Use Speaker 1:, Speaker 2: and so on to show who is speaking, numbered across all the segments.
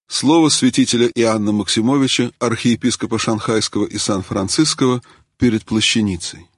Speaker 1: Слово святителя Иоанна Максимовича, архиепископа Шанхайского и Сан-Франциского, перед плащаницей.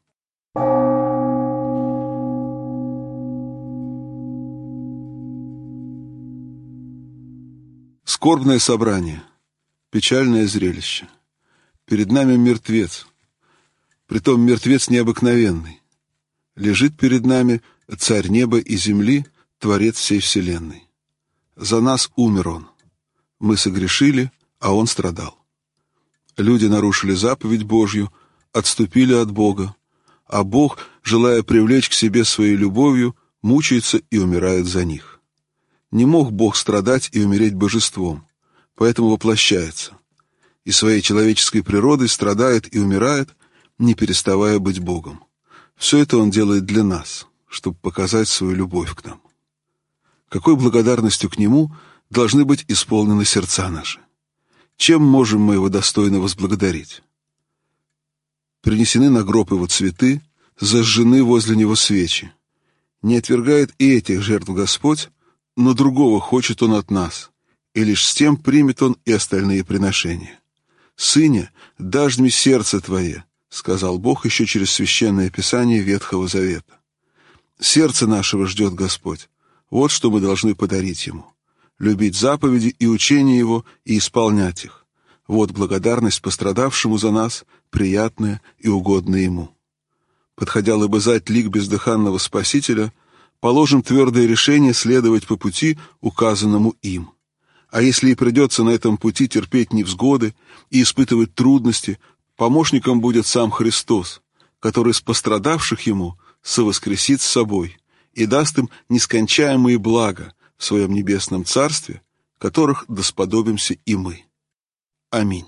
Speaker 1: Скорбное собрание, печальное зрелище. Перед нами мертвец, притом мертвец необыкновенный. Лежит перед нами царь неба и земли, творец всей вселенной. За нас умер он. Мы согрешили, а он страдал. Люди нарушили заповедь Божью, отступили от Бога, а Бог, желая привлечь к себе своей любовью, мучается и умирает за них. Не мог Бог страдать и умереть божеством, поэтому воплощается, и своей человеческой природой страдает и умирает, не переставая быть Богом. Все это Он делает для нас, чтобы показать свою любовь к нам. Какой благодарностью к Нему должны быть исполнены сердца наши? Чем можем мы Его достойно возблагодарить? Принесены на гроб Его цветы, зажжены возле Него свечи. Не отвергает и этих жертв Господь, но другого хочет Он от нас, и лишь с тем примет Он и остальные приношения. «Сыне, дашь мне сердце Твое», — сказал Бог еще через священное писание Ветхого Завета. Сердце нашего ждет Господь. Вот что мы должны подарить Ему. Любить заповеди и учения Его и исполнять их. Вот благодарность пострадавшему за нас, приятная и угодная Ему. Подходя лобызать лик бездыханного Спасителя, положим твердое решение следовать по пути, указанному им. А если и придется на этом пути терпеть невзгоды и испытывать трудности, помощником будет сам Христос, который с пострадавших Ему совоскресит с собой и даст им нескончаемые блага в Своем небесном Царстве, которых досподобимся и мы. Аминь.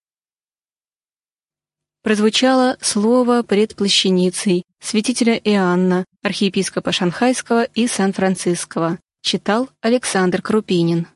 Speaker 2: Прозвучало слово пред плащаницей святителя Иоанна, архиепископа Шанхайского и Сан-Франциского. Читал Александр Крупинин.